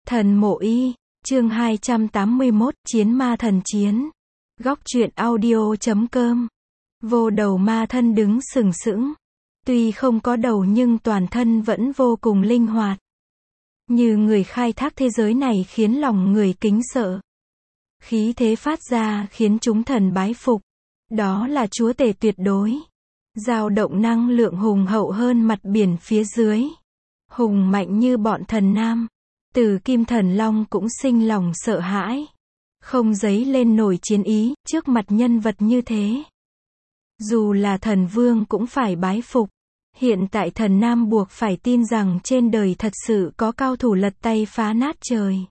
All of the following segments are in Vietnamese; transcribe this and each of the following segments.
Thần Mộ Y, chương 281, Chiến Ma Thần Chiến. Góc truyện audio.com. Vô đầu ma thân đứng sừng sững. Tuy không có đầu nhưng toàn thân vẫn vô cùng linh hoạt. Như người khai thác thế giới này khiến lòng người kính sợ. Khí thế phát ra khiến chúng thần bái phục. Đó là chúa tể tuyệt đối. Dao động năng lượng hùng hậu hơn mặt biển phía dưới. Hùng mạnh như bọn thần nam. Từ Kim Thần Long cũng sinh lòng sợ hãi. Không dấy lên nổi chiến ý trước mặt nhân vật như thế. Dù là thần vương cũng phải bái phục. Hiện tại thần nam buộc phải tin rằng trên đời thật sự có cao thủ lật tay phá nát trời.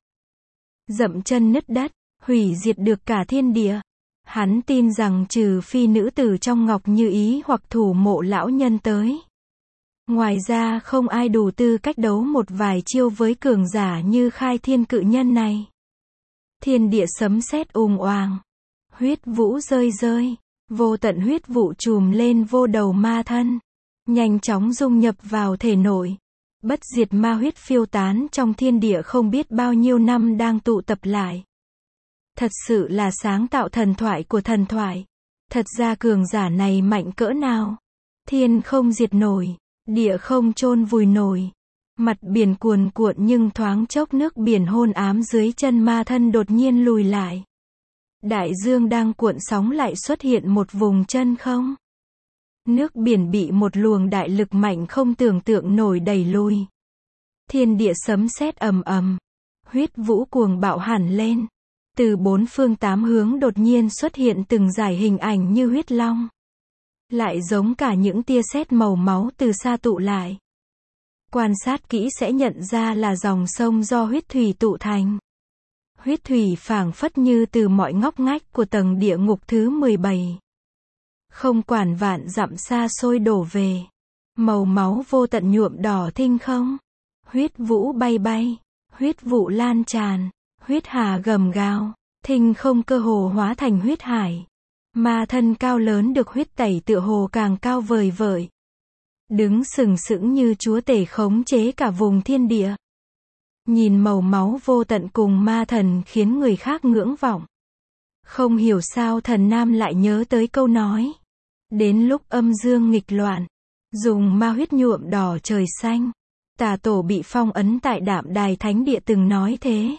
Dậm chân nứt đất, hủy diệt được cả thiên địa. Hắn tin rằng trừ phi nữ tử trong ngọc như ý hoặc thủ mộ lão nhân tới. Ngoài ra không ai đủ tư cách đấu một vài chiêu với cường giả như khai thiên cự nhân này. Thiên địa sấm sét ùng oàng. Huyết vũ rơi rơi. Vô tận huyết vụ trùm lên vô đầu ma thân. Nhanh chóng dung nhập vào thể nội. Bất diệt ma huyết phiêu tán trong thiên địa không biết bao nhiêu năm đang tụ tập lại. Thật sự là sáng tạo thần thoại của thần thoại. Thật ra cường giả này mạnh cỡ nào? Thiên không diệt nổi. Địa không chôn vùi nổi. Mặt biển cuồn cuộn nhưng thoáng chốc nước biển hôn ám dưới chân ma thân đột nhiên lùi lại. Đại dương đang cuộn sóng lại xuất hiện một vùng chân không. Nước biển bị một luồng đại lực mạnh không tưởng tượng nổi đẩy lùi. Thiên địa sấm sét ầm ầm. Huyết vũ cuồng bạo hẳn lên. Từ bốn phương tám hướng đột nhiên xuất hiện từng dải hình ảnh như huyết long. Lại giống cả những tia sét màu máu từ xa tụ lại. Quan sát kỹ sẽ nhận ra là dòng sông do huyết thủy tụ thành. Huyết thủy phảng phất như từ mọi ngóc ngách của tầng địa ngục thứ 17. Không quản vạn dặm xa xôi đổ về. Màu máu vô tận nhuộm đỏ thinh không. Huyết vũ bay bay. Huyết vụ lan tràn. Huyết hà gầm gào. Thinh không cơ hồ hóa thành huyết hải. Ma thân cao lớn được huyết tẩy tựa hồ càng cao vời vợi. Đứng sừng sững như chúa tể khống chế cả vùng thiên địa. Nhìn màu máu vô tận cùng ma thần khiến người khác ngưỡng vọng. Không hiểu sao thần nam lại nhớ tới câu nói. Đến lúc âm dương nghịch loạn. Dùng ma huyết nhuộm đỏ trời xanh. Tà tổ bị phong ấn tại Đạm Đài Thánh Địa từng nói thế.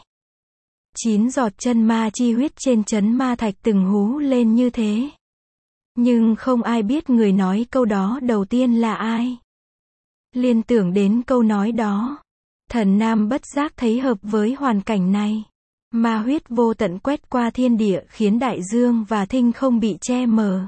9 giọt chân ma chi huyết trên trấn ma thạch từng hú lên như thế. Nhưng không ai biết người nói câu đó đầu tiên là ai. Liên tưởng đến câu nói đó. Thần nam bất giác thấy hợp với hoàn cảnh này. Ma huyết vô tận quét qua thiên địa khiến đại dương và thinh không bị che mờ.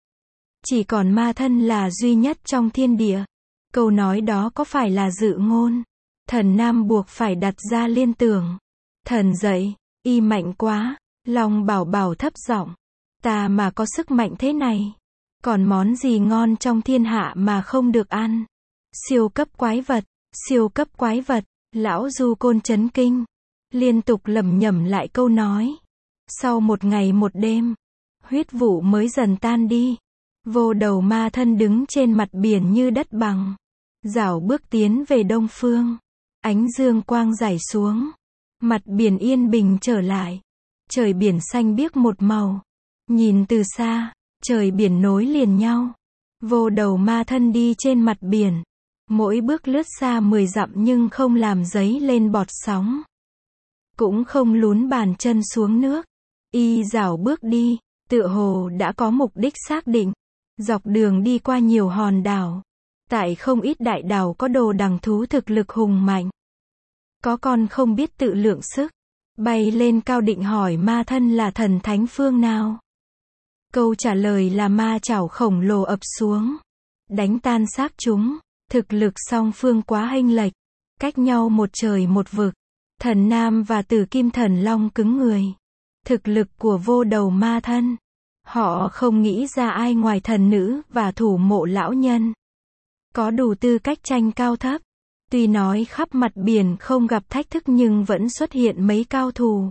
Chỉ còn ma thân là duy nhất trong thiên địa. Câu nói đó có phải là dự ngôn? Thần nam buộc phải đặt ra liên tưởng. Thần dậy, y mạnh quá. Long bảo bảo thấp giọng. Ta mà có sức mạnh thế này. Còn món gì ngon trong thiên hạ mà không được ăn? Siêu cấp quái vật, siêu cấp quái vật. Lão Du Côn chấn kinh. Liên tục lẩm nhẩm lại câu nói. Sau một ngày một đêm. Huyết vụ mới dần tan đi. Vô đầu ma thân đứng trên mặt biển như đất bằng. Dảo bước tiến về đông phương. Ánh dương quang rải xuống. Mặt biển yên bình trở lại. Trời biển xanh biếc một màu. Nhìn từ xa, trời biển nối liền nhau. Vô đầu ma thân đi trên mặt biển. Mỗi bước lướt xa 10 dặm nhưng không làm dấy lên bọt sóng. Cũng không lún bàn chân xuống nước. Y dảo bước đi, tựa hồ đã có mục đích xác định. Dọc đường đi qua nhiều hòn đảo. Tại không ít đại đảo có đồ đằng thú thực lực hùng mạnh. Có con không biết tự lượng sức. Bay lên cao định hỏi ma thân là thần thánh phương nào. Câu trả lời là ma chảo khổng lồ ập xuống. Đánh tan xác chúng. Thực lực song phương quá chênh lệch. Cách nhau một trời một vực. Thần nam và Tử Kim Thần Long cứng người. Thực lực của vô đầu ma thân. Họ không nghĩ ra ai ngoài thần nữ và thủ mộ lão nhân. Có đủ tư cách tranh cao thấp. Tuy nói khắp mặt biển không gặp thách thức nhưng vẫn xuất hiện mấy cao thủ.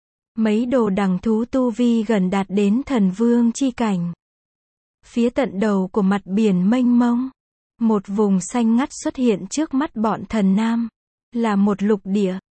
Mấy đồ đằng thú tu vi gần đạt đến thần vương chi cảnh. Phía tận đầu của mặt biển mênh mông. Một vùng xanh ngắt xuất hiện trước mắt bọn thần nam. Là một lục địa.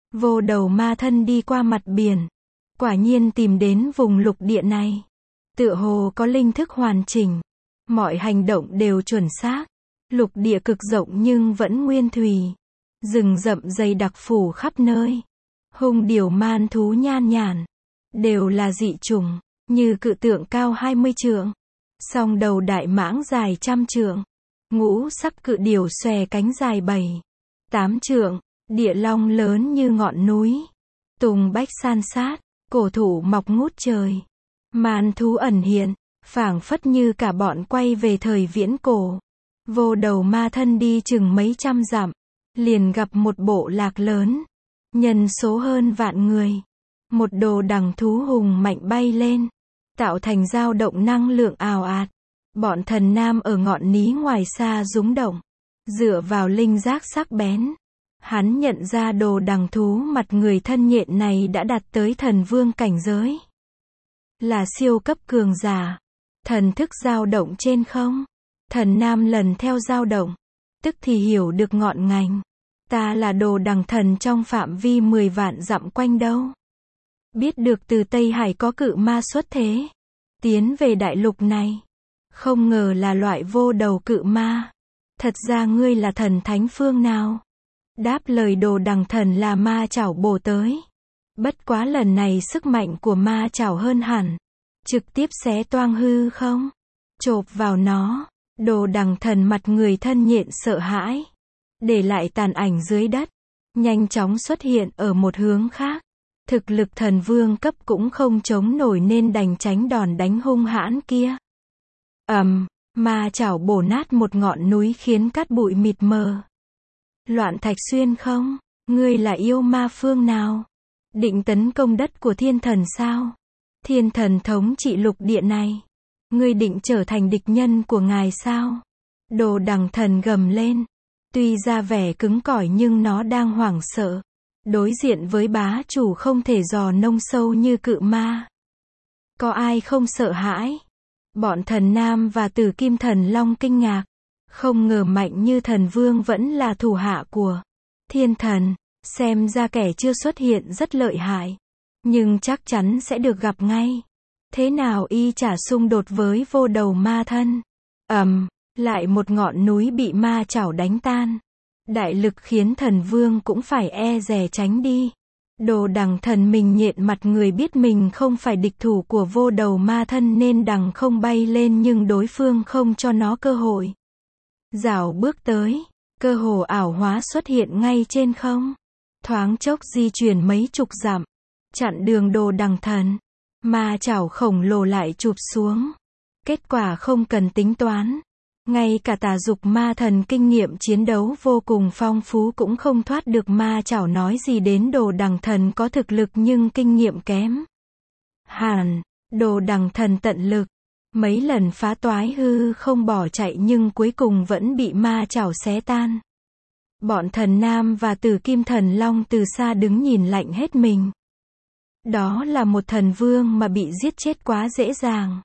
Vô đầu ma thân đi qua mặt biển. Quả nhiên tìm đến vùng lục địa này. Tựa hồ có linh thức hoàn chỉnh. Mọi hành động đều chuẩn xác. Lục địa cực rộng nhưng vẫn nguyên thủy. Rừng rậm dày đặc phủ khắp nơi. Hung điểu man thú nhan nhản. Đều là dị chủng. Như cự tượng cao 20 trượng. Song đầu đại mãng dài 100 trượng. Ngũ sắc cự điểu xòe cánh dài 7-8 trượng. Địa long lớn như ngọn núi. Tùng bách san sát. Cổ thụ mọc ngút trời. Man thú ẩn hiện. Phảng phất như cả bọn quay về thời viễn cổ. Vô đầu ma thân đi chừng mấy trăm dặm. Liền gặp một bộ lạc lớn. Nhân số hơn vạn người. Một đồ đằng thú hùng mạnh bay lên. Tạo thành dao động năng lượng ào ạt. Bọn thần nam ở ngọn ní ngoài xa rúng động. Dựa vào linh giác sắc bén. Hắn nhận ra đồ đằng thú mặt người thân nhện này đã đạt tới thần vương cảnh giới. Là siêu cấp cường giả. Thần thức dao động trên không. Thần nam lần theo dao động. Tức thì hiểu được ngọn ngành. Ta là đồ đằng thần trong phạm vi 10 vạn dặm quanh đâu. Biết được từ Tây Hải có cự ma xuất thế. Tiến về đại lục này. Không ngờ là loại vô đầu cự ma. Thật ra ngươi là thần thánh phương nào? Đáp lời đồ đằng thần là ma chảo bổ tới. Bất quá lần này sức mạnh của ma chảo hơn hẳn. Trực tiếp xé toang hư không? Chộp vào nó. Đồ đằng thần mặt người thân nhện sợ hãi. Để lại tàn ảnh dưới đất. Nhanh chóng xuất hiện ở một hướng khác. Thực lực thần vương cấp cũng không chống nổi nên đành tránh đòn đánh hung hãn kia. Ma chảo bổ nát một ngọn núi khiến cát bụi mịt mờ. Loạn Thạch Xuyên không? Ngươi là yêu ma phương nào? Định tấn công đất của thiên thần sao? Thiên thần thống trị lục địa này. Ngươi định trở thành địch nhân của ngài sao? Đồ đằng thần gầm lên. Tuy ra vẻ cứng cỏi nhưng nó đang hoảng sợ. Đối diện với bá chủ không thể dò nông sâu như cự ma. Có ai không sợ hãi? Bọn thần nam và tử kim thần long kinh ngạc. Không ngờ mạnh như thần vương vẫn là thủ hạ của thiên thần. Xem ra kẻ chưa xuất hiện rất lợi hại. Nhưng chắc chắn sẽ được gặp ngay. Thế nào y chả xung đột với vô đầu ma thân. Lại một ngọn núi bị ma chảo đánh tan. Đại lực khiến thần vương cũng phải e dè tránh đi. Đồ đằng thần mình nhện mặt người biết mình không phải địch thủ của vô đầu ma thân nên đằng không bay lên nhưng đối phương không cho nó cơ hội. Rảo bước tới, cơ hồ ảo hóa xuất hiện ngay trên không. Thoáng chốc di chuyển mấy chục dặm. Chặn đường đồ đằng thần. Ma chảo khổng lồ lại chụp xuống. Kết quả không cần tính toán. Ngay cả tà dục ma thần kinh nghiệm chiến đấu vô cùng phong phú cũng không thoát được ma chảo nói gì đến đồ đằng thần có thực lực nhưng kinh nghiệm kém. Đồ đằng thần tận lực. Mấy lần phá toái hư không bỏ chạy nhưng cuối cùng vẫn bị ma chảo xé tan. Bọn thần nam và tử kim thần long từ xa đứng nhìn lạnh hết mình. Đó là một thần vương mà bị giết chết quá dễ dàng.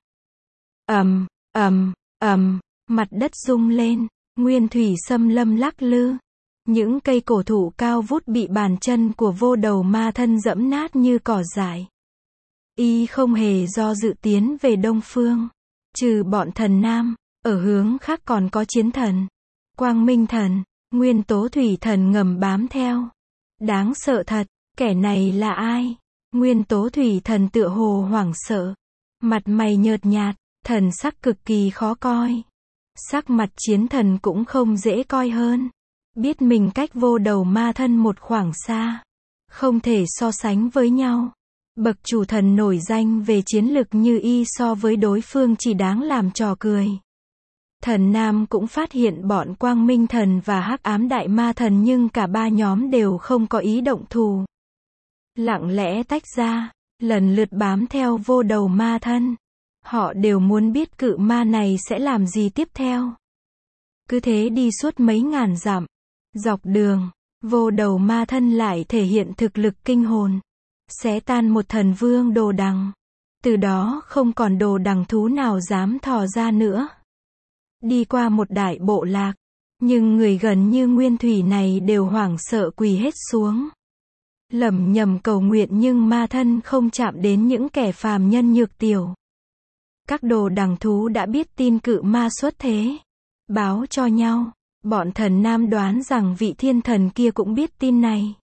Mặt đất rung lên, nguyên thủy xâm lâm lắc lư. Những cây cổ thụ cao vút bị bàn chân của vô đầu ma thân dẫm nát như cỏ dại. Y không hề do dự tiến về đông phương. Trừ bọn thần nam, ở hướng khác còn có chiến thần, quang minh thần, nguyên tố thủy thần ngầm bám theo. Đáng sợ thật, kẻ này là ai? Nguyên tố thủy thần tựa hồ hoảng sợ. Mặt mày nhợt nhạt, thần sắc cực kỳ khó coi. Sắc mặt chiến thần cũng không dễ coi hơn. Biết mình cách vô đầu ma thân một khoảng xa. Không thể so sánh với nhau. Bậc chủ thần nổi danh về chiến lực như y so với đối phương chỉ đáng làm trò cười. Thần nam cũng phát hiện bọn quang minh thần và hắc ám đại ma thần nhưng cả ba nhóm đều không có ý động thù. Lặng lẽ tách ra, lần lượt bám theo vô đầu ma thân. Họ đều muốn biết cự ma này sẽ làm gì tiếp theo. Cứ thế đi suốt mấy ngàn dặm. Dọc đường, vô đầu ma thân lại thể hiện thực lực kinh hồn. Xé tan một thần vương đồ đằng. Từ đó không còn đồ đằng thú nào dám thò ra nữa. Đi qua một đại bộ lạc. Nhưng người gần như nguyên thủy này đều hoảng sợ quỳ hết xuống. lẩm nhẩm cầu nguyện nhưng ma thân không chạm đến những kẻ phàm nhân nhược tiểu. Các đồ đằng thú đã biết tin cự ma xuất thế, báo cho nhau. Bọn thần nam đoán rằng vị thiên thần kia cũng biết tin này.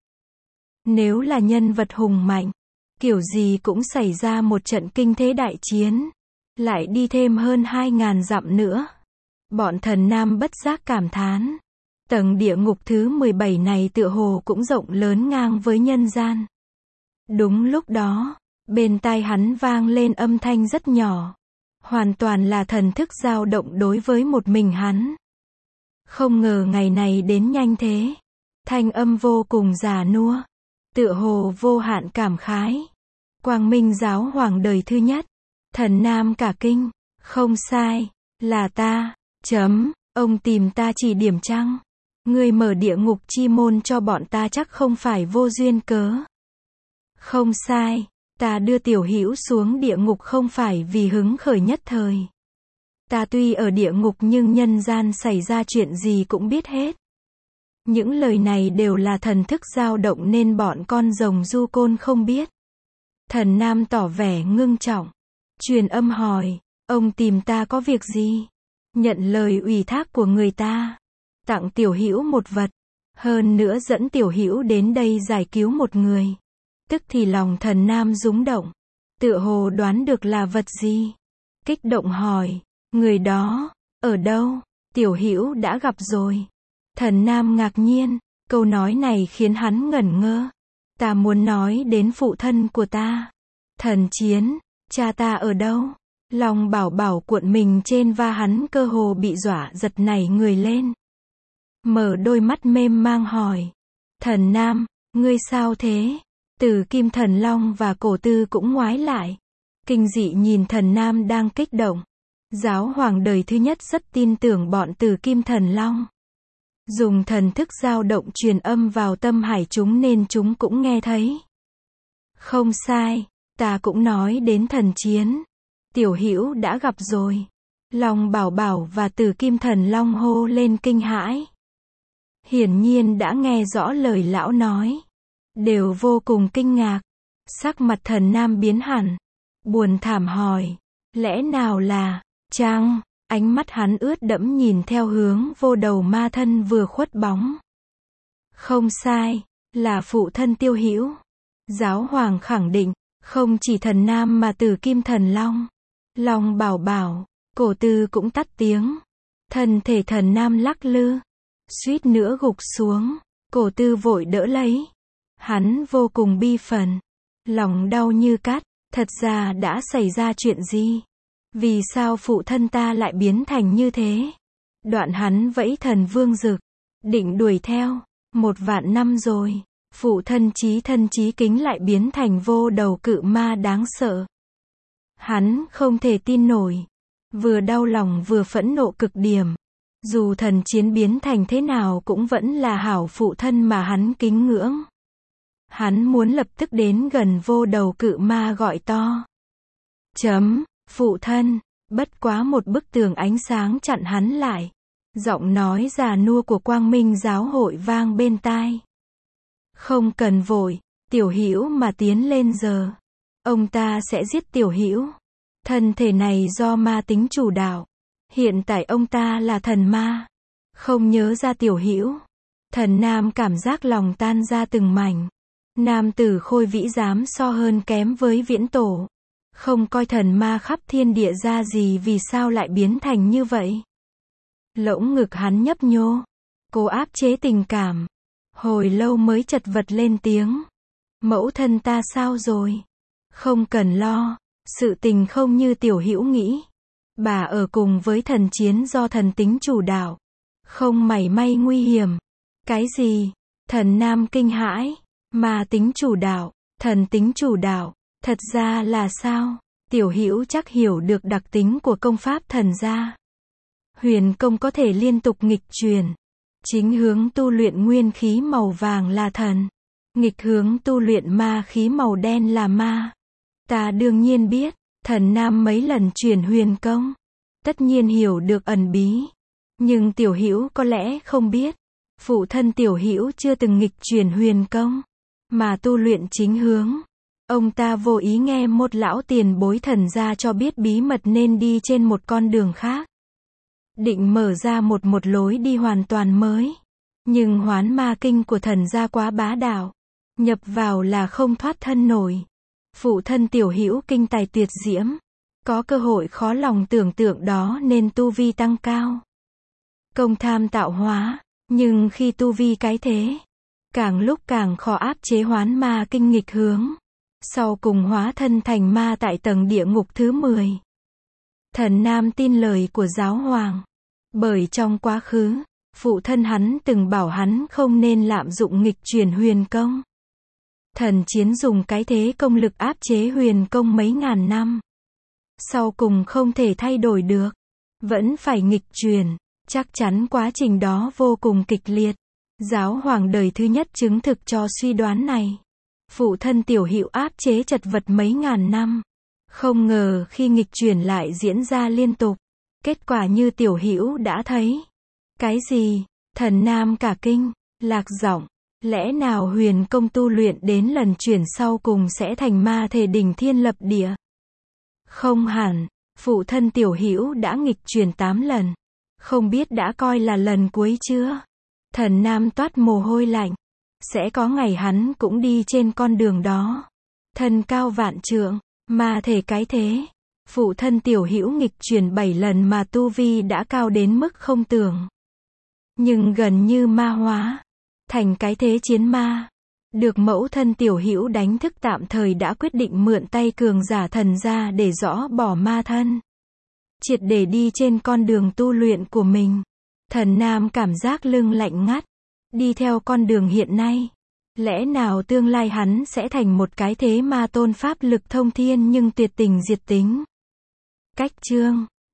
Nếu là nhân vật hùng mạnh, kiểu gì cũng xảy ra một trận kinh thế đại chiến, lại đi thêm hơn 2.000 dặm nữa. Bọn thần nam bất giác cảm thán. Tầng địa ngục thứ 17 này tựa hồ cũng rộng lớn ngang với nhân gian. Đúng lúc đó, bên tai hắn vang lên âm thanh rất nhỏ. Hoàn toàn là thần thức dao động đối với một mình hắn. Không ngờ ngày này đến nhanh thế. Thanh âm vô cùng già nua, tựa hồ vô hạn cảm khái. Quang Minh giáo hoàng đời thứ nhất. Thần nam cả kinh. Không sai, là ta. Ông tìm ta chỉ điểm chăng? Ngươi mở địa ngục chi môn cho bọn ta chắc không phải vô duyên cớ. Không sai, ta đưa Tiểu Hữu xuống địa ngục không phải vì hứng khởi nhất thời. Ta tuy ở địa ngục nhưng nhân gian xảy ra chuyện gì cũng biết hết. Những lời này đều là thần thức dao động nên bọn con rồng du côn không biết. Thần nam tỏ vẻ ngưng trọng. Truyền âm hỏi, ông tìm ta có việc gì? Nhận lời ủy thác của người ta. Tặng Tiểu Hữu một vật. Hơn nữa dẫn Tiểu Hữu đến đây giải cứu một người. Tức thì lòng thần nam rúng động. Tựa hồ đoán được là vật gì. Kích động hỏi, người đó, ở đâu? Tiểu Hữu đã gặp rồi. Thần nam ngạc nhiên, câu nói này khiến hắn ngẩn ngơ. Ta muốn nói đến phụ thân của ta. Thần Chiến, cha ta ở đâu? Lòng bảo bảo cuộn mình trên va hắn cơ hồ bị dọa giật nảy người lên. Mở đôi mắt mêm mang hỏi. Thần nam, ngươi sao thế? Từ Kim Thần Long và Cổ Tư cũng ngoái lại. Kinh dị nhìn thần nam đang kích động. Giáo hoàng đời thứ nhất rất tin tưởng bọn Từ Kim Thần Long. Dùng thần thức dao động truyền âm vào tâm hải chúng nên chúng cũng nghe thấy. Không sai, ta cũng nói đến Thần Chiến. Tiểu Hữu đã gặp rồi. Long bảo bảo và Từ Kim Thần Long hô lên kinh hãi. Hiển nhiên đã nghe rõ lời lão nói. Đều vô cùng kinh ngạc. Sắc mặt thần nam biến hẳn. Buồn thảm hỏi. Lẽ nào là, chăng? Ánh mắt hắn ướt đẫm nhìn theo hướng vô đầu ma thân vừa khuất bóng. Không sai, là phụ thân Tiêu Hữu. Giáo hoàng khẳng định, không chỉ thần nam mà Từ Kim Thần Long, Long bảo bảo, Cổ Tư cũng tắt tiếng. Thân thể thần nam lắc lư, suýt nữa gục xuống. Cổ Tư vội đỡ lấy. Hắn vô cùng bi phẫn, lòng đau như cắt. Thật ra đã xảy ra chuyện gì? Vì sao phụ thân ta lại biến thành như thế? Đoạn hắn vẫy thần vương dực, định đuổi theo. 1.000 năm rồi, phụ thân chí kính lại biến thành vô đầu cự ma đáng sợ. Hắn không thể tin nổi, vừa đau lòng vừa phẫn nộ cực điểm. Dù Thần Chiến biến thành thế nào cũng vẫn là hảo phụ thân mà hắn kính ngưỡng. Hắn muốn lập tức đến gần vô đầu cự ma gọi to. Phụ thân, bất quá một bức tường ánh sáng chặn hắn lại. Giọng nói già nua của Quang Minh giáo hội vang bên tai. Không cần vội, Tiểu Hữu mà tiến lên giờ. Ông ta sẽ giết Tiểu Hữu. Thân thể này do ma tính chủ đạo. Hiện tại ông ta là thần ma. Không nhớ ra Tiểu Hữu. Thần nam cảm giác lòng tan ra từng mảnh. Nam tử Khôi Vĩ dám so hơn kém với Viễn Tổ. Không coi thần ma khắp thiên địa ra gì vì sao lại biến thành như vậy. Lỗng ngực hắn nhấp nhô. Cố áp chế tình cảm. Hồi lâu mới chật vật lên tiếng. Mẫu thân ta sao rồi? Không cần lo. Sự tình không như Tiểu Hữu nghĩ. Bà ở cùng với Thần Chiến do thần tính chủ đạo. Không mảy may nguy hiểm. Cái gì? Thần nam kinh hãi. Ma tính chủ đạo, thần tính chủ đạo, thật ra là sao? Tiểu Hữu chắc hiểu được đặc tính của công pháp thần gia. Huyền công có thể liên tục nghịch chuyển. Chính hướng tu luyện nguyên khí màu vàng là thần. Nghịch hướng tu luyện ma khí màu đen là ma. Ta đương nhiên biết, thần nam mấy lần chuyển huyền công. Tất nhiên hiểu được ẩn bí. Nhưng Tiểu Hữu có lẽ không biết. Phụ thân Tiểu Hữu chưa từng nghịch chuyển huyền công. mà tu luyện chính hướng. Ông ta vô ý nghe một lão tiền bối thần gia cho biết bí mật nên đi trên một con đường khác. Định mở ra một lối đi hoàn toàn mới. Nhưng hoán ma kinh của thần gia quá bá đạo. Nhập vào là không thoát thân nổi. Phụ thân Tiểu Hữu kinh tài tuyệt diễm. Có cơ hội khó lòng tưởng tượng đó nên tu vi tăng cao. Công tham tạo hóa. Nhưng khi tu vi cái thế, càng lúc càng khó áp chế hoán ma kinh nghịch hướng. Sau cùng hóa thân thành ma tại tầng địa ngục thứ 10. Thần Nam tin lời của giáo hoàng. Bởi trong quá khứ, phụ thân hắn từng bảo hắn không nên lạm dụng nghịch chuyển huyền công. Thần chiến dùng cái thế công lực áp chế huyền công mấy ngàn năm. Sau cùng không thể thay đổi được. Vẫn phải nghịch chuyển. Chắc chắn quá trình đó vô cùng kịch liệt. Giáo hoàng đời thứ nhất chứng thực cho suy đoán này. Phụ thân Tiểu Hữu áp chế chật vật mấy ngàn năm. Không ngờ khi nghịch chuyển lại diễn ra liên tục. Kết quả như Tiểu Hữu đã thấy. Cái gì? Thần Nam cả kinh, lạc giọng. Lẽ nào huyền công tu luyện đến lần chuyển sau cùng sẽ thành ma thể đỉnh thiên lập địa? Không hẳn, phụ thân Tiểu Hữu đã nghịch chuyển 8 lần. Không biết đã coi là lần cuối chưa? Thần Nam toát mồ hôi lạnh. Sẽ có ngày hắn cũng đi trên con đường đó. Thân cao vạn trượng, ma thể cái thế. Phụ thân Tiểu Hữu nghịch chuyển 7 lần mà tu vi đã cao đến mức không tưởng. Nhưng gần như ma hóa. Thành cái thế chiến ma. Được mẫu thân Tiểu Hữu đánh thức tạm thời đã quyết định mượn tay cường giả thần gia để dõ bỏ ma thân. Triệt để đi trên con đường tu luyện của mình. Thần Nam cảm giác lưng lạnh ngắt. Đi theo con đường hiện nay. Lẽ nào tương lai hắn sẽ thành một cái thế ma tôn pháp lực thông thiên nhưng tuyệt tình diệt tính. Cách chương